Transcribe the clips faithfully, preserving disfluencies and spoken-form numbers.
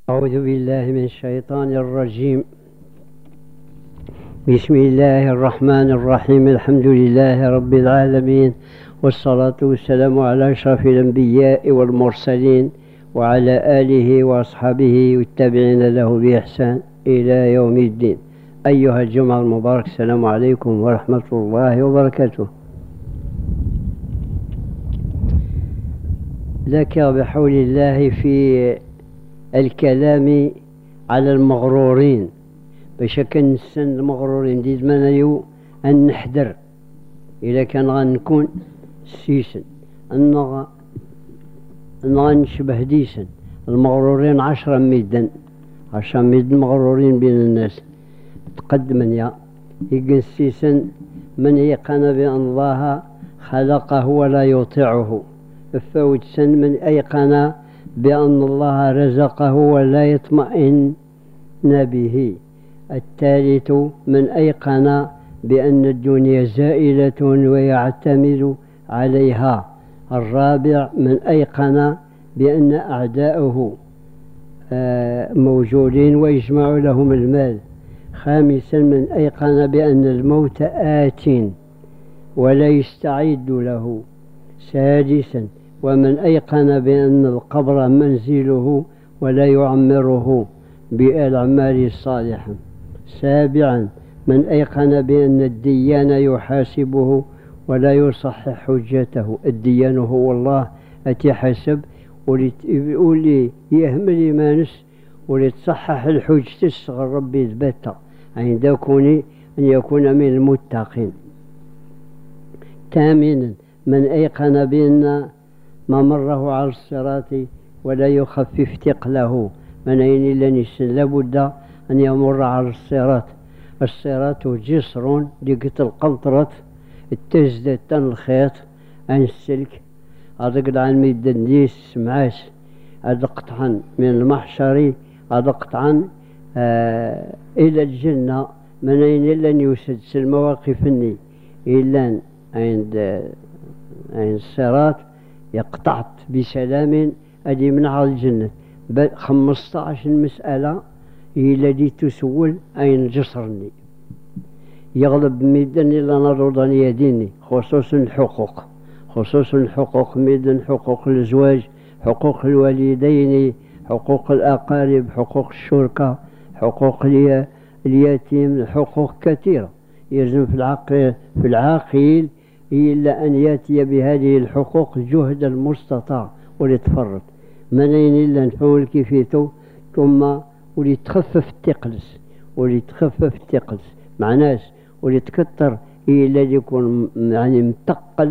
أعوذ بالله من الشيطان الرجيم. بسم الله الرحمن الرحيم. الحمد لله رب العالمين، والصلاة والسلام على أشرف الأنبياء والمرسلين وعلى آله وأصحابه والتابعين له بإحسان إلى يوم الدين. أيها الجمعة المبارك، السلام عليكم ورحمة الله وبركاته. لك بحول الله في الكلام على المغرورين، باش كنسن المغرورين ديز منايو أن نحذر إذا كان غنكون سيسن أن غنشبه ديسن. المغرورين عشرة ميدان عشرة ميدان مغرورين بين الناس. تقدمن يا يقنسيسن من يقن بأن الله خلقه ولا يطيعه، فوت سن من أيقن بأن الله رزقه ولا يطمئن به. الثالث من أيقن بأن الدنيا زائلة ويعتمد عليها. الرابع من أيقن بأن أعداؤه موجودين ويجمع لهم المال. خامسا من أيقن بأن الموت آت ولا يستعد له. سادسا ومن أيقن بأن القبر منزله ولا يعمره بالأعمال الصالحة. سابعا من أيقن بأن الديان يحاسبه ولا يصحح حجته. الديان هو الله أتي حسب ولي يهمل مانس ولتصحح الحج تسغر ربي يثبتها عند كوني أن يكون من المتقين. ثامنا من أيقن بأن ما مره على الصراط ولا يخفف ثقله. من أين لنسن لابد أن يمر على الصراط. الصراط جسر ديقة القنطرة التزدة الخيط عن السلك أدقد عن ميدان ديس سمعاس أدقطعا من المحشر أدقطعا آه إلى الجنة. من أين لن يسد المواقف الني إلا عند آه عند الصراط يقطعت بسلام أدي من على الجنة. بل خمسطاش مسألة هي التي تسول أين جسرني يغلب ميدان إلا نرضان يديني، خصوصا الحقوق خصوصا الحقوق ميدان حقوق الزواج، حقوق الوالدين، حقوق الأقارب، حقوق الشركة، حقوق اليتيم، حقوق كثيرة. يلزم في العقل في العاقل إلا أن يأتي بهذه الحقوق جهد المستطاع وليتفرط. من أين إلا نفول كيفيته ثم وليتخفف التقلس وليتخفف التقلس مع ناس وليتكثر إلا يكون يعني متقل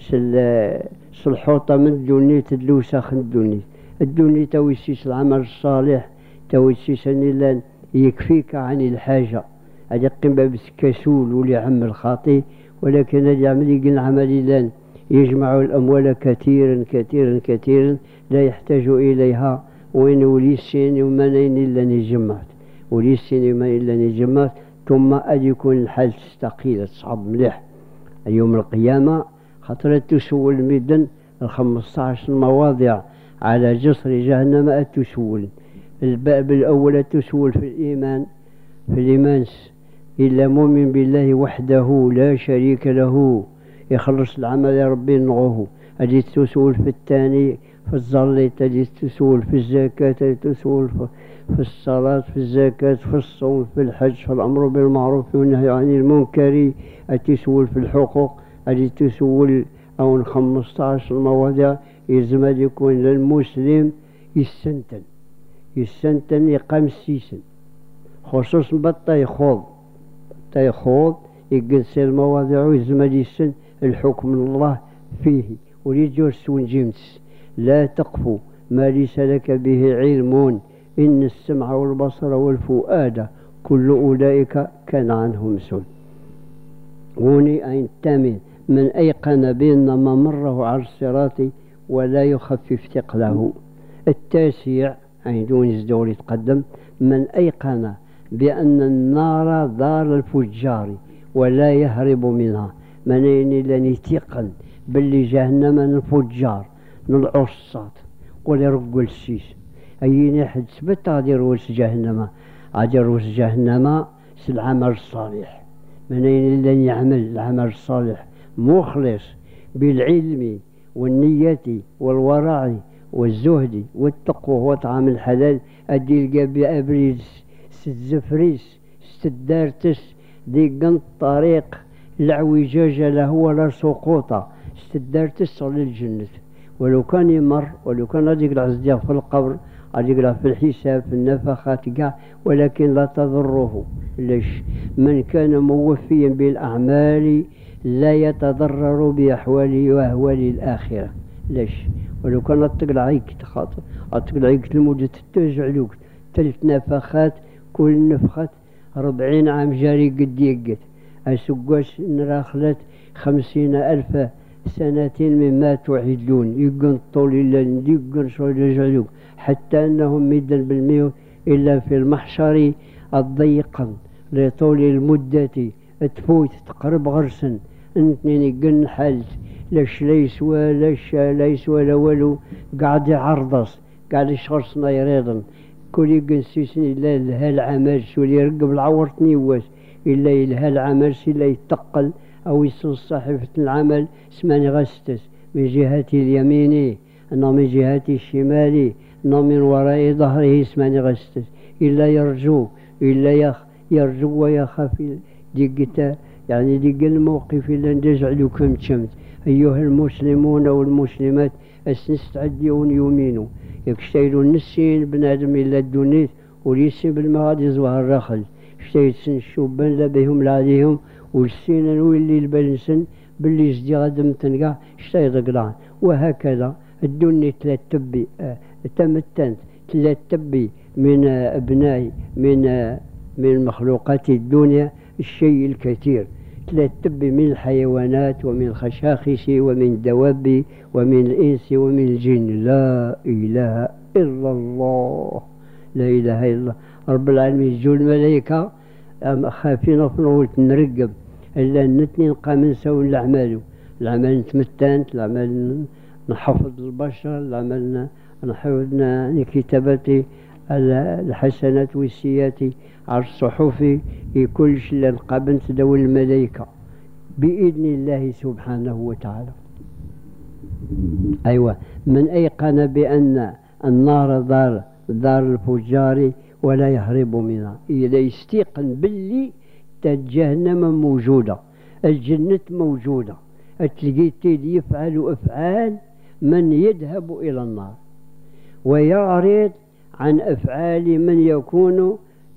الحوطة من الدنيا تدلوسخ الدنيا الدنيا تويسيس العمل الصالح تويسيس إلا يكفيك عن الحاجة. هذا قم بس كسول ولي عمل خاطئ، ولكن يعمل يقل عمل يجمع الأموال كثيرا كثيرا كثيرا لا يحتاج إليها. وين ولي السين ومنين إلا نجمعت ولي السين وما إلا نجمعت ثم أن يكون الحال تستقيل تصعب مليح يوم القيامة. خاطر تسول الميدان الخمسطاش مواضع على جسر جهنم أتسول. الباب الأول تسول في الإيمان في الإيمان إلا مؤمن بالله وحده لا شريك له يخلص العمل يا ربي نغوه. أجي تسول في الثاني في الظل، تجي تسول في الزكاة، تجي تسول في الصلاة، في الزكاة، في الصوم، في الحج، في الأمر بالمعروف والنهي عن المنكر. أتسول في الحقوق، أجي تسول أو خمسطاش المواضيع يلزم يكون للمسلم يسنتن يسنتن يقام السيسن خصوصا بطا يخوض يخوض يجلس المواضيع ويلزم يسن الحكم من الله فيه وليجور سون جيمس. لا تقف ما ليس لك به علم إن السمع والبصر والفؤاد كل أولئك كان عنه مسؤول. هوني أين الثامن من أيقن بأن ما مره على الصراط ولا يخفف ثقله. التاسع أين دون الزدور يتقدم من أيقن بأن النار دار الفجار ولا يهرب منها. من أين لن يتيقن باللي جهنم الفجار نلعصات ولا يرقل السيس أيني حد سبت غادي يروس جهنم، غادي يروس جهنم س العمل الصالح. من أين لن يعمل العمل الصالح مخلص بالعلم والنية والورع والزهد والتقوى وطعام الحلال، أدي القى بأبريس ستزفريس ستدارتس ديقن الطريق العوجاج له ولا سقوطه ستدارتس للجنة. ولو كان يمر، ولو كان غادي يقلع صديق في القبر، غادي يقلع في الحساب في النفخات كاع، ولكن لا تضره. ليش؟ من كان موفيا بالأعمال لا يتضرر بأحواله وأهوال الآخرة. ليش؟ ولو كان تقلع عيك تخاطر تقلع عيك لمدة تجعلوك ثلاث نفخات، كل نفخة ربعين عام جاري قد يقت أسقاش نراخلت خمسين ألف سنة مما توعدون يقن طول الليل يقن شغل يجعلوك، حتى أنهم مدا بالمية إلا في المحشر الضيقا لطول المدة تفوت تقرب غرسا انتني يقن حالت لاش ليس ولاش ليس ولا والو قاعد يعرضص قاعد يشخصنا يريضن كل يقن سيسن إلا لها العمل شو اللي يرقب العورتني واش إلا لها العمل إلا يتقل أو يصل صحيفة العمل اسماني غستس من جهة اليمين أنه من جهة الشمال أنه من وراء ظهره اسماني غستس إلا يرجو إلا يخ يرجو ويخاف ديقتا يعني ديق الموقف إلا نجعلو كم تشمت. أيها المسلمون والمسلمات أسنستعديون يومينو يكشتيلو النسين بنادم إلا الدنيت وليسي بالمغادي زوها الرخل شتيتسن الشوبان لبيهم لعليهم والسين نولي البلنسن باللي زدي غادم تنقع شتي ضقلان. وهكذا الدنيا تلتبي آه تمتنت تلتبي من آه أبناء من آه من مخلوقات الدنيا الشيء الكثير، تلتبي من الحيوانات ومن الخشاخش ومن الدواب ومن الإنس ومن الجن. لا إله إلا الله، لا إله إلا الله رب العالمين. جو الملائكة خافين في نرقب إلا نتني نبقى نسوي الأعمال، العمل نتمتنت، العمل نحفظ البشر، العمل نحفظ كتابة الحسنات والسيئات على الصحف، كل شيء اللي نقابل تداول الملائكة بإذن الله سبحانه وتعالى. أيوة، من أيقن بأن النار دار دار الفجار ولا يهرب منها، إذا يستيقن باللي جهنم موجودة، الجنة موجودة، تلقيت يفعل أفعال من يذهب إلى النار ويعرض عن أفعال من يكون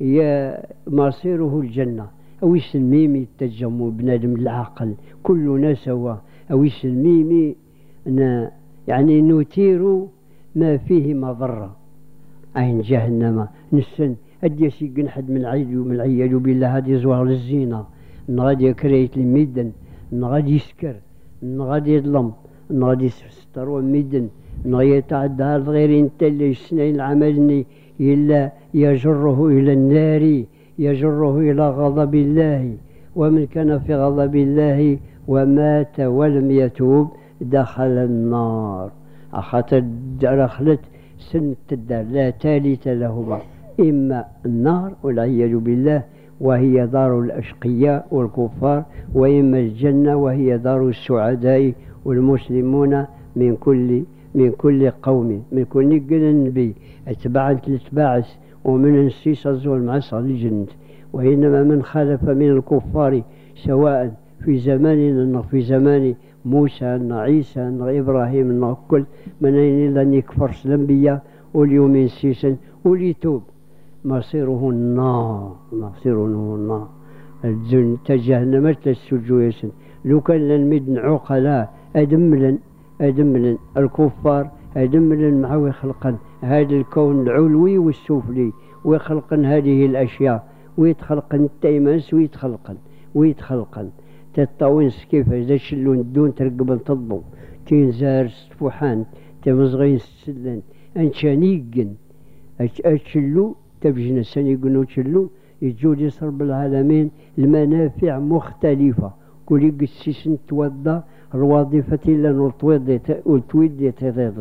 مصيره الجنة. أو يسلميمي التجمع بنادم العقل كلنا سوا، أو يسلميمي يعني نثير ما فيه مضرة عين جهنم نسن أديسي قنحد من عيد ومن العيال بالله هذه زوار للزينة نغادي كريت الميدن نغادي يسكر نغادي يظلم نغادي يستر وميدن نغادي يتعدى غير انت اللي يسنين العملني إلا يجره إلى النار يجره إلى غضب الله. ومن كان في غضب الله ومات ولم يتوب دخل النار. أخذت دخلت سنة الدار لا ثالث لهما، إما النار والعياذ بالله وهي دار الأشقياء والكفار، وإما الجنة وهي دار السعداء والمسلمون من كل من كل قوم من كل النبي اتباعا تتباعث ومن نسيس الزول معصر للجنة. وإنما من خالف من الكفار سواء في زماننا في زمان موسى أن عيسى أن إبراهيم أن كل من أين لن يكفر الأنبياء واليوم ينسيسا وليتوب مصيره النار، مصيره النار. الجنة تجهنمت للسجويسن لو كان لنمد عقلاء أدملا أدملا الكفار أدملا معه خلقا هذا الكون العلوي والسفلي ويخلقن هذه الأشياء ويتخلقن التيمس ويتخلقن ويتخلقن تطاونس كيف إذا شلون الدون ترقبن تضبو تنزار ستفوحان تمزغين ستسلن أنشانيقن أتشلو تبجنا سنيقنو تشلو يجود يصر بالعالمين المنافع مختلفة كل يقسيسن توضى الوظيفة إلا نلتويد والتويد يتضيضت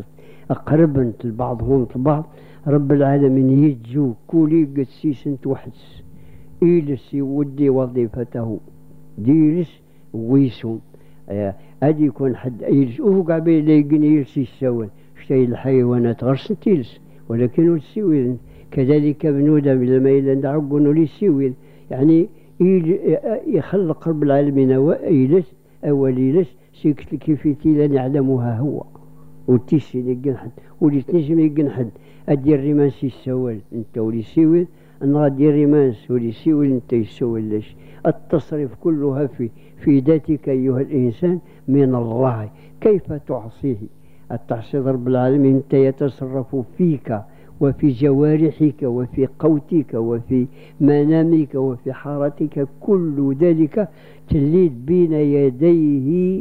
أقرب لبعضهم البعض. رب العالمين يجو كولي قد سيسنت وحدس إيلس يودي وظيفته ديرس ويسون هادي يكون حد إيلس أوقع بيه لايقين إيلس يسوون شتي الحيوانات غير سنتيلس ولكن السويل كذلك ابن آدم لما إلا ندعقون للسويل يعني يخلق رب العالمين وإيلس أوليلس سيكتل كيفيتي لا نعلمها هو وتيسي لقن حد ولي تنجم يقن حد أدي الرمانس يسوال انت ولي سيويل أنا غادي الرمانس ولي سيويل انت يسوال ليش. التصرف كلها في في ذاتك أيها الإنسان من الله. كيف تعصيه؟ التعصي رب العالمين انت يتصرف فيك وفي جوارحك وفي قوتك وفي منامك وفي حارتك، كل ذلك تليد بين يديه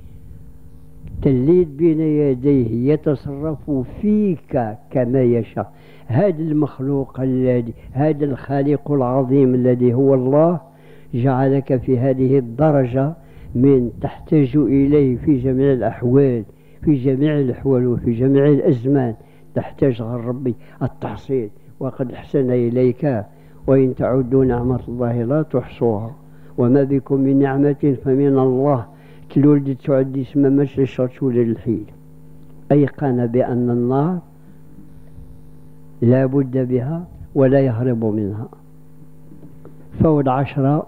تليد بين يديه يتصرف فيك كما يشاء. هذا المخلوق الذي هذا الخالق العظيم الذي هو الله جعلك في هذه الدرجة من تحتاج إليه في جميع الأحوال في جميع الأحوال وفي جميع الأزمان. تحتاج غير ربي التحصيل. وقد أحسن إليك وإن تعدوا نعمة الله لا تحصوها وما بكم من نعمة فمن الله. تلولد تعدي اسم مش الشرط ولا الحيل. أيقن بأن النار لا بد بها ولا يهرب منها. فوض عشرة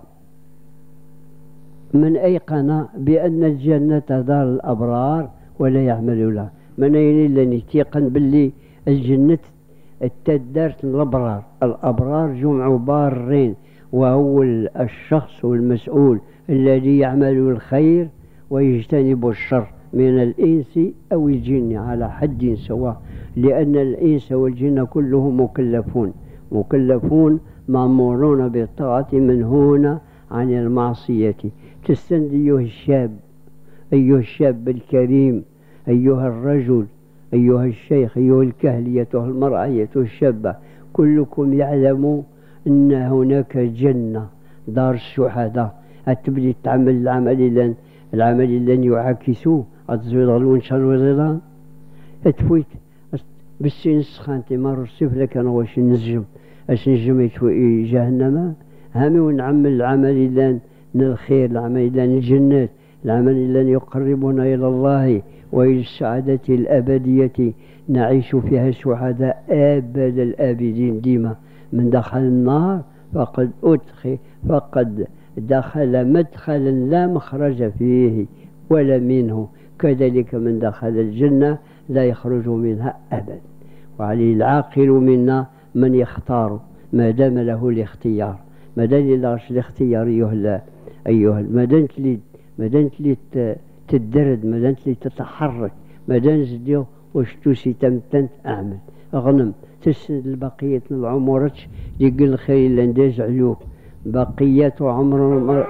من أيقن بأن الجنة دار الأبرار ولا يعمل لها. من أين إلا يتيقن باللي الجنة التدارت الأبرار. الأبرار جمع بارين وهو الشخص والمسؤول الذي يعمل الخير ويجتنب الشر من الإنس أو الجن على حد سواء، لأن الإنس والجن كلهم مكلفون مكلفون مأمورون بالطاعة منهون عن المعصية. تستند أيها الشاب أيها الشاب الكريم أيها الرجل أيها الشيخ أيها الكهل أيتها المرأة أيتها الشابة، كلكم يعلم أن هناك جنة دار الشهداء. أتبدي تعمل العمل لن العمل لن يعاكسوه أتزويد غلون شان وزيران أتفويت بالسين سخانتي مر السيف لك أنا واش نجم أش نجم يتوئي جهنم هامي ونعمل العمل لن الخير العمل لن الجنات العمل لن يقربنا إلى الله وإلى السعادة الأبدية نعيش فيها سعداء أبد الآبدين ديما. من دخل النار فقد أدخل فقد دخل مدخلا لا مخرج فيه ولا منه، كذلك من دخل الجنة لا يخرج منها أبدا. وعليه العاقل منا من يختار ما دام له الاختيار. ما دام لاش الاختيار أيها أيها ما دامت لي ما دامت لي تدرد ما دامت لي تتحرك ما دام زديو واش توسي تمتنت أعمل أغنم تسند البقية العمرتش يقول الخير اللي نداز عليوك بقية عمر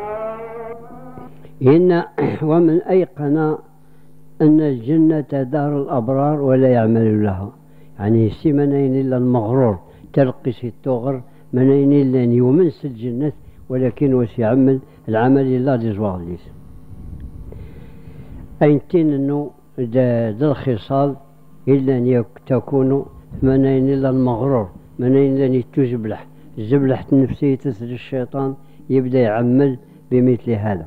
هنا. ومن أيقن أن الجنة دار الأبرار ولا يعمل لها، يعني سي منين إلا المغرور تلقي سي التغر منين إلا يومنس الجنة ولكن واش يعمل العمل إلا لزواغليس. أينتين أنه ذا الخصال إلا أن تكون منين إلا المغرور منين إلا تجبلح زبلحة النفسية تسجل الشيطان يبدأ يعمل بمثل هذا.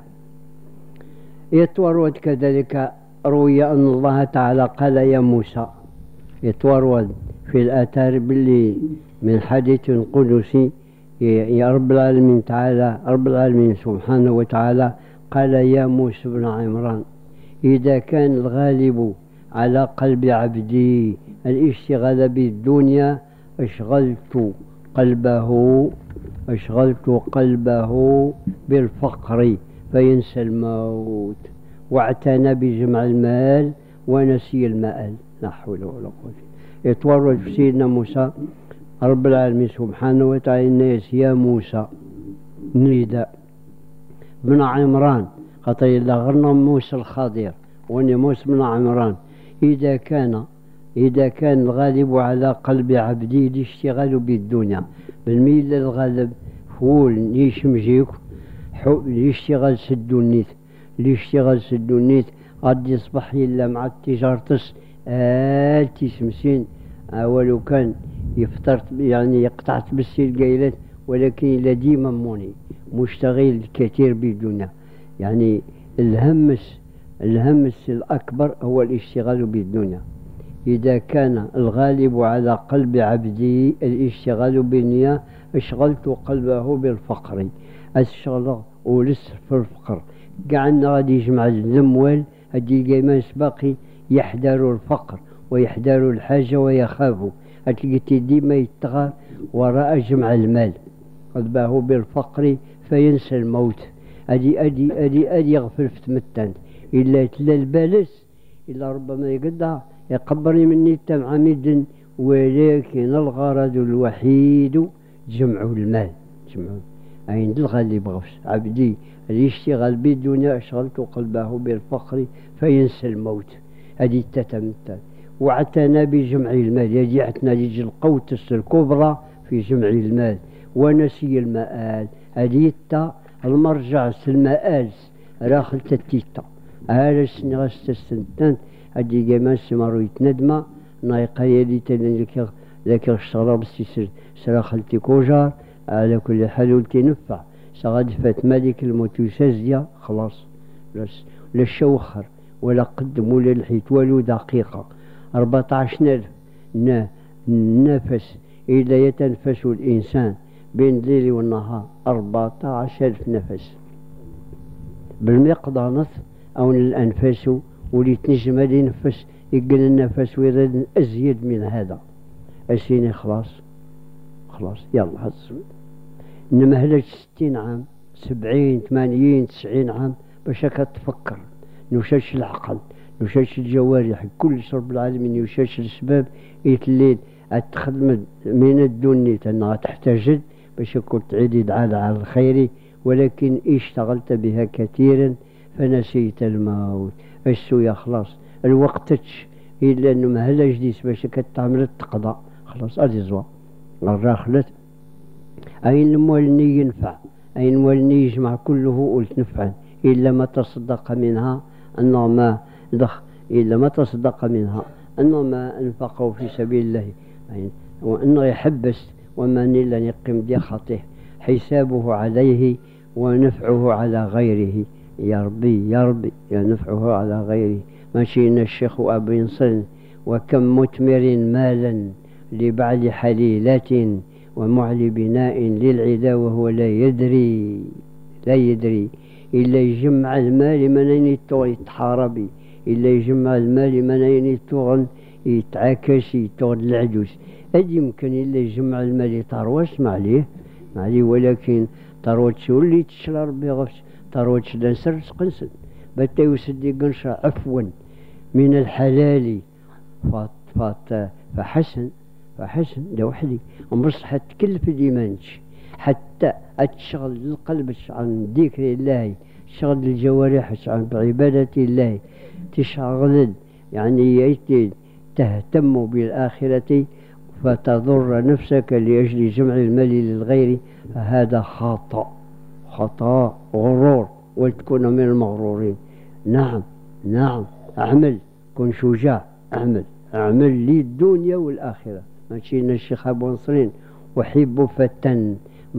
يتورد كذلك روي أن الله تعالى قال يا موسى، يتورد في الآثار باللي من حديث قدسي يا رب العالمين تعالى رب العالمين سبحانه وتعالى قال يا موسى بن عمران إذا كان الغالب على قلب عبدي الاشتغال بالدنيا أشغلت قلبه أشغلت قلبه بالفقر فينسى الموت واعتنى بجمع المال ونسي المآل. لا حول ولا قوة. يتورد في سيدنا موسى رب العالمين سبحانه وتعالى الناس يا موسى نداء بن عمران خاطر إلا غرنا موسى الخضير وني موسى بن عمران إذا كان إذا كان الغالب على قلب عبدي الاشتغال بالدنيا بالميل الغالب فول يشمجيك يشتغل سدو النيت يشتغل سدو النيت غادي يصبح إلا مع التجارتس آل تسمسين ولو كان يفطر يعني يقطعت بالسير قايلات، ولكن إلا ديما موني مشتغل كثير بالدنيا. يعني الهمس الهمس الأكبر هو الاشتغال بالدنيا. إذا كان الغالب على قلب عبدي الاشتغال بالنية أشغلت قلبه بالفقر. الشغل ولس في الفقر قعدنا غادي يجمع الأموال هادي قايمان باقي يحذر الفقر ويحذر الحاجة ويخافوا. هتلقيتي ديما يتغى وراء جمع المال، قلبه بالفقر فينسى الموت. أدي أدي أدي أدي يغفل في تمتان إلا تلا البالس إلا ربما يقدع يقبرني مني عميد، ولكن الغرض الوحيد جمع المال. جمع عند الغالب غفش عبدي الاشتغال بالدنيا أشغلت قلبه بالفقر فينسى الموت. هذه تتمثل واعتنى بجمع المال، يجي اعتنى يجي القوتس الكبرى في جمع المال ونسي المآل. هذه التا المرجع المآل راخل تتيتا هذا السن غستستنتان هذه جمال سمارو يتندما نايقا يدي تنك ذاك الشراب السيسر سراخلتي كوجار. على كل حال ولتي نفع سغاد فات مالك الموت يسازيا خلاص لا الشوخر ولا قدم ولا الحيت والو دقيقة. أربعطاش ألف نفس إذا يتنفس الإنسان بين الليل والنهار أربعطاش ألف نفس بالمقدار أو الأنفاس ولي تنجم هذا ينفس يقل النفس ويرد أزيد من هذا أسيني خلاص خلاص يلا هالصمت. إنما هلاك ستين عام سبعين ثمانين تسعين عام باش كتفكر نوشاش العقل نوشاش الجوارح كل رب العالمين يوشاش السباب يتلين تخدم من الدنيا أنها تحتاج باش كنت تعيد على على الخير، ولكن اشتغلت بها كثيرا فنسيت الموت. السويا خلاص الوقت تش إلا أنه مهلا جديد باش كتعمل تقضى خلاص أدي زوا الراخلت. أين المولني ينفع أين المولني يجمع كله قلت نفعا إلا ما تصدق منها أنه ما دخ إلا ما تصدق منها أنه ما أنفقه في سبيل الله يعني وأنه يحبس ومن إلا يقيم دي خطيه حسابه عليه ونفعه على غيره. يا ربي يا ربي يا نفعه على غيره. ماشينا الشيخ أبي نصر وكم مثمر مالا لبعد حليلة ومعلي بناء للعدا وهو لا يدري لا يدري إلا يجمع المال من يتحاربي إلا يجمع المال من يتغن يتعاكس يتغن العجوز. هذا يمكن إلا يجمع المال يتروش ما عليه ما عليه، ولكن تروش اللي تشرى ربي غفش تروش لنسر قنسن بتا يسدي قنشة عفوا من الحلال فات فات فحسن فحسن ده وحدي بصح تكلف ديمانش حتى تشغل القلب عن ذكر الله تشغل الجوارح عن عبادة الله تشغل يعني تهتم بالآخرة فتضر نفسك لأجل جمع المال للغير. فهذا خطأ خطأ غرور وتكون من المغرورين. نعم نعم أعمل كن شجاع أعمل أعمل للدنيا والآخرة. ماشي الشيخ أبو نصرين أحب فتى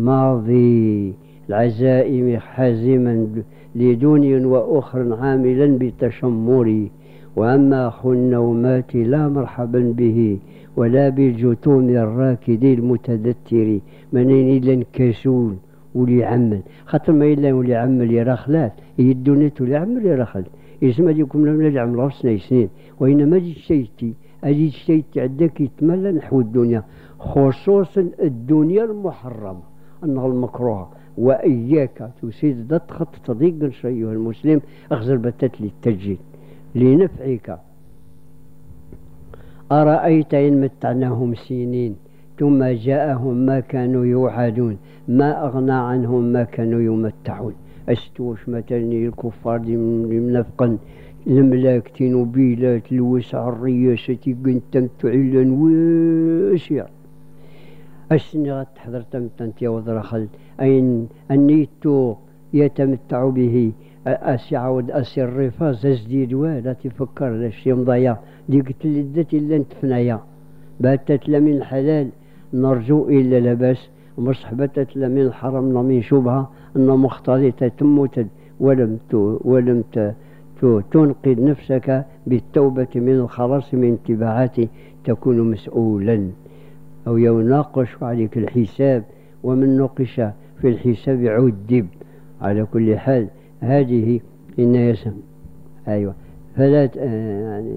ماضي العزائم حازما لدنيا وأخر عاملا بتشمري، وأما أخو النومات لا مرحبا به ولا بالجتوم الراكد المتذتر. منين إلا نكسول ولي عمل خاطر ما إلا ولي عمل يراخلات هي الدنيا ولي عمل يراخل يسمى لكم لم نجعل راسنا سنين وإنما جيت شيتي أجي شيتي عندك يتملى نحو الدنيا خصوصا الدنيا المحرمة أنها المكروهة. وإياك تسيد تخط تضيق أيها المسلم أخزر بتت للتجديد لنفعك. أرأيت إن متعناهم سنين ثم جاءهم ما كانوا يوعدون ما أغنى عنهم ما كانوا يمتعون. أستوش مثلا الكفار منافقا الملاكتين وبيلات الوسع الرياسة قنتم تعلن واسع أسني غتحضر تمتنت يا وذرخل أين النيتو يتمتع به أسي عاود أسي الرفاز أزديد لا تفكر لا شي مضيع ديك تلدت إلا نتفنايا باتت لا من الحلال نرجو إلا لباس مصحبتت لا من الحرام لا من شبهة أن مختلطة تموت ولم ولم تنقذ نفسك بالتوبة من الخلاص من انتباهات تكون مسؤولا أو يناقش عليك الحساب ومن نقش في الحساب عذب. على كل حال هذه إن يسم أيوة فلا يعني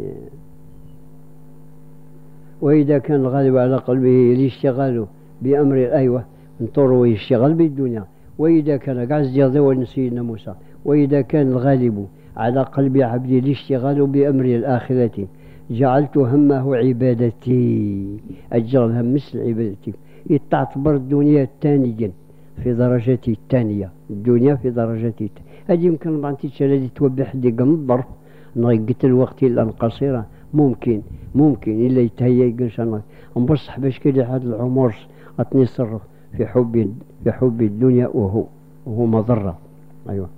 وإذا كان الغالب على قلبه الاشتغال بأمر أيوة انطروا يشتغل بالدنيا. وإذا كان قاعد يضوى سيدنا موسى وإذا كان الغالب على قلب عبدي الاشتغال بأمر الآخرة جعلت همه عبادتي أجعلها مثل عبادتي. تعتبر الدنيا الثانية في درجتي الثانية الدنيا في درجتي هذه يمكن بعض التشالة توبح دي قمضر نغيقت الوقت إلا قصيرة ممكن ممكن إلا يتهيأ يقنشان نبصح باش كده هذا العمر أتنصرف في حب في حب الدنيا وهو وهو مضرة. أيوة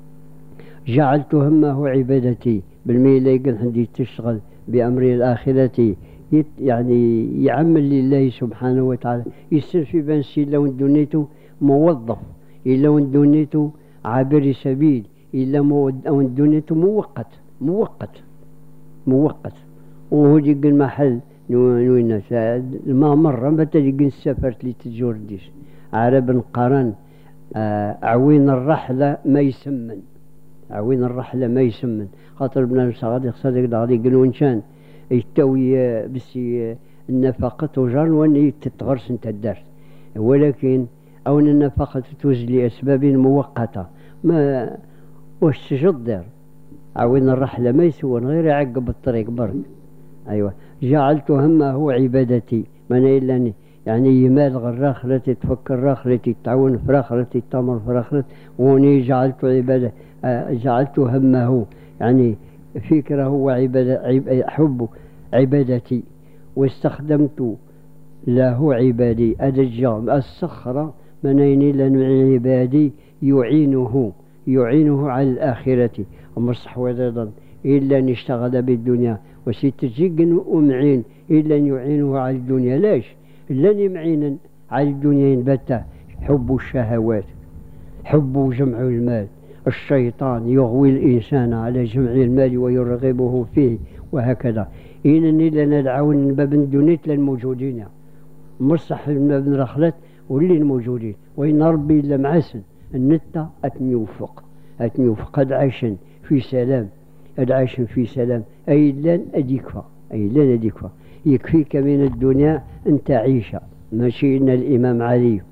جعلت همه عبادتي بالميل يقن عندي تشتغل بأمر الآخرة يعني يعمل لله سبحانه وتعالى يصير في بنسي لو دنيته موظف إلا وان دنيته عابر سبيل إلا وان دنيته مؤقت مؤقت مؤقت وهو يقن المحل نوين ما مرة متى يقن سافرت لي تجور ديش عرب قرن عوين الرحلة ما يسمن عوين الرحلة ما يسمن خاطر بنا صادق صادق غادي يقولوا إنسان يتوي بس النفقة تجار وان تتغرس انت الدرس ولكن أو أن النفقة توجد لأسباب مؤقتة ما واش تجدر عوين الرحلة ما يسوون غير يعقب الطريق برك. أيوة جعلت همه عبادتي من إلا يعني يمال غير التي تفكر التي تعاون في التي تمر في وني جعلت عبادة جعلت همه يعني فكره وعبادة حب عبادتي واستخدمت له عبادي أدجام الصخرة منين لن عبادي يعينه يعينه على الآخرة ومصح وذا إلا نشتغل بالدنيا وستجيقن أمعين إلا يعينه على الدنيا ليش لن معينا على الدنيا ينبت حب الشهوات حب جمع المال الشيطان يغوي الإنسان على جمع المال ويرغبه فيه وهكذا إنني لنا العون باب الدنيا للموجودين مصح باب رخلت واللي الموجودين وإن ربي إلا معسن النتة أتنيوفق أتنيوفق قد عايشن في سلام قد عايشن في سلام أي لن أديكفى أي لن أديكفى يكفيك من الدنيا أن تعيش ماشي إن الإمام علي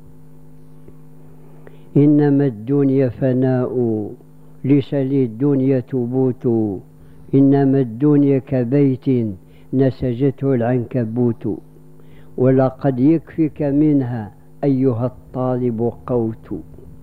إنما الدنيا فناء ليس للدنيا تبوت إنما الدنيا كبيت نسجته العنكبوت ولقد يكفيك منها أيها الطالب قوت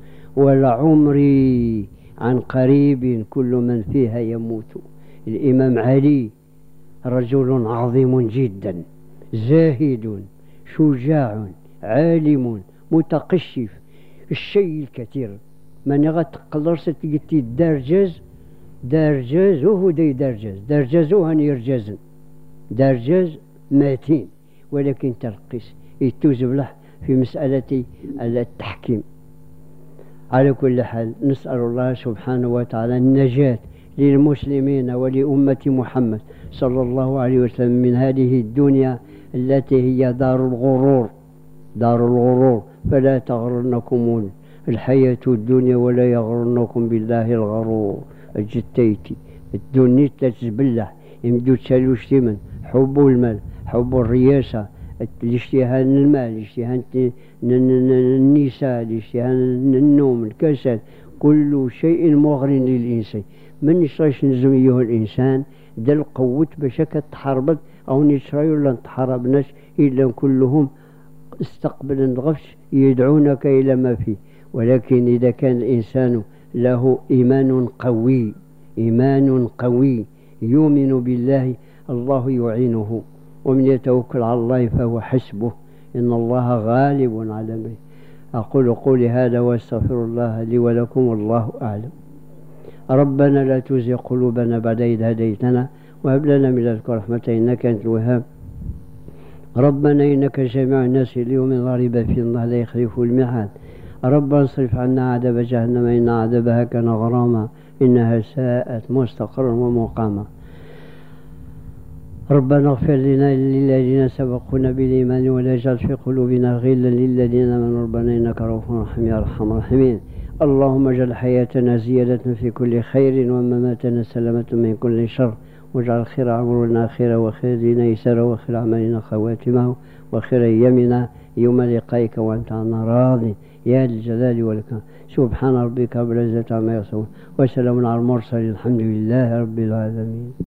ولعمري عن قريب كل من فيها يموت. الإمام علي رجل عظيم جدا زاهد شجاع عالم متقشف الشيء الكثير من غتقدر ستقتي دارجاز دارجاز وهو دي دارجاز دارجاز وهن يرجازن دارجاز ماتين ولكن ترقص يتوزب له في مسألة التحكيم. على كل حال نسأل الله سبحانه وتعالى النجاة للمسلمين ولأمة محمد صلى الله عليه وسلم من هذه الدنيا التي هي دار الغرور دار الغرور فلا تغرنكم الحياة الدنيا ولا يغرنكم بالله الغرور. الجتيتي الدنيا تتزبله يمدو تسالوش ثمن حب المال حب الرياسة الاشتهاء المال الاشتهاء النساء الاشتهاء النوم الكسل كل شيء مغر للإنسان من يشريش نزميه الإنسان دل قوت بشكل تحاربت أو نشري ولا تحاربناش إلا كلهم استقبل الغفش يدعونك إلى ما فيه. ولكن إذا كان الإنسان له إيمان قوي إيمان قوي يؤمن بالله الله يعينه ومن يتوكل على الله فهو حسبه إن الله غالب على أمره. أقول قولي هذا واستغفر الله لي ولكم والله أعلم. ربنا لا تزغ قلوبنا بعد إذ هديتنا وهب لنا من لدنك رحمة إنك أنت الوهاب. ربنا إنك جامع الناس ليوم لا ريب فيه الله لا يخلف الميعاد. ربنا اصرف عنا عذاب جهنم إن عذابها كان غراما إنها ساءت مستقرا ومقاما. ربنا اغفر لنا للذين سبقونا بالإيمان ولا تجعل في قلوبنا غلا للذين آمنوا ربنا إنك رؤوف رحيم يا أرحم الراحمين. اللهم اجعل حياتنا زيادة في كل خير ومماتنا سلامة من كل شر، واجعل خير عمرنا خيرا وخير ديننا يسرا وخير عملنا خواتمه وخير أيامنا يوم لقائك وأنت عنا راض يا الجلال والإكرام. سبحان ربك رب العزة عما يصفون وسلام على المرسلين الحمد لله رب العالمين.